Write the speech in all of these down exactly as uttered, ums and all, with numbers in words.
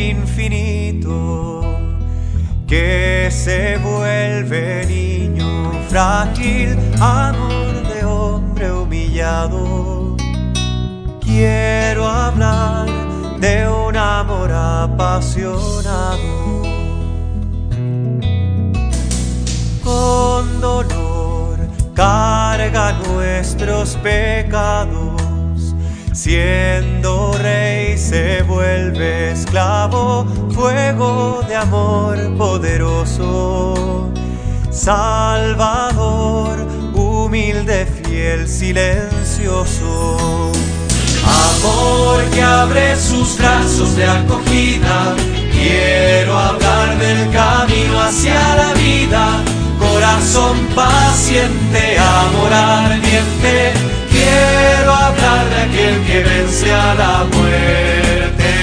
infinito, que se vuelve niño frágil, amor de hombre humillado. Quiero hablar de un amor apasionado. Con dolor carga nuestros pecados, siendo rey se vuelve esclavo, fuego de amor poderoso, Salvador, humilde, fiel, silencioso. Amor que abre sus brazos de acogida, quiero hablar del camino hacia la vida. Corazón paciente, amor ardiente, quiero hablar de aquel que vence a la muerte.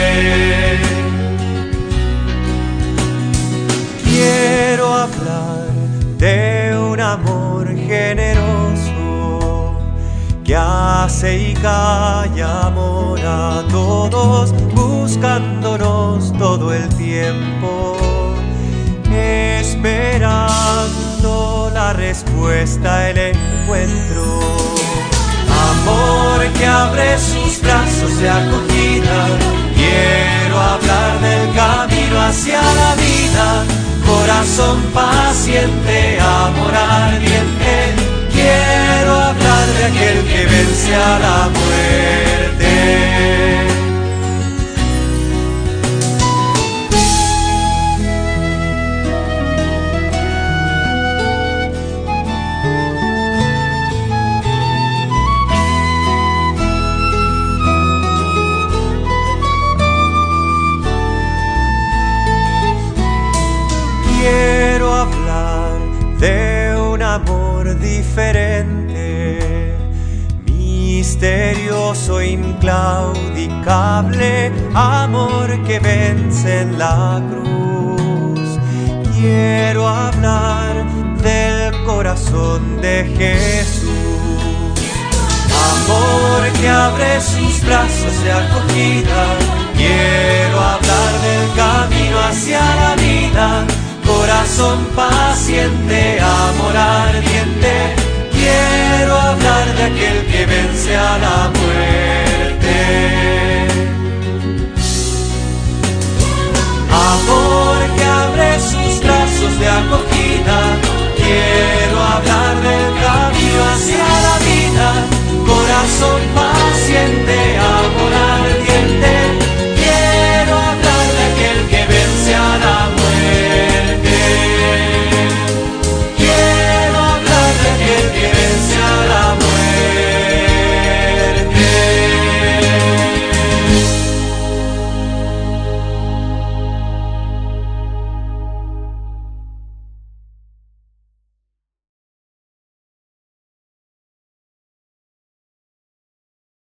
Quiero hablar de un amor generoso, que hace y calla amor a todos, buscándonos todo el tiempo, esperando la respuesta, el encuentro. Amor que abre sus brazos de acogida, quiero hablar del camino hacia la vida. Corazón paciente, amor ardiente, quiero hablar de aquel que vence a la muerte. Quiero hablar de un amor diferente, misterioso, inclaudicable, amor que vence en la cruz. Quiero hablar del corazón de Jesús. Amor que abre sus brazos de acogida, quiero hablar del camino hacia la vida. Corazón paciente, amor ardiente, quiero hablar de aquel que vence a la muerte. Amor que abre sus brazos de acogida, quiero hablar del camino hacia la vida. Corazón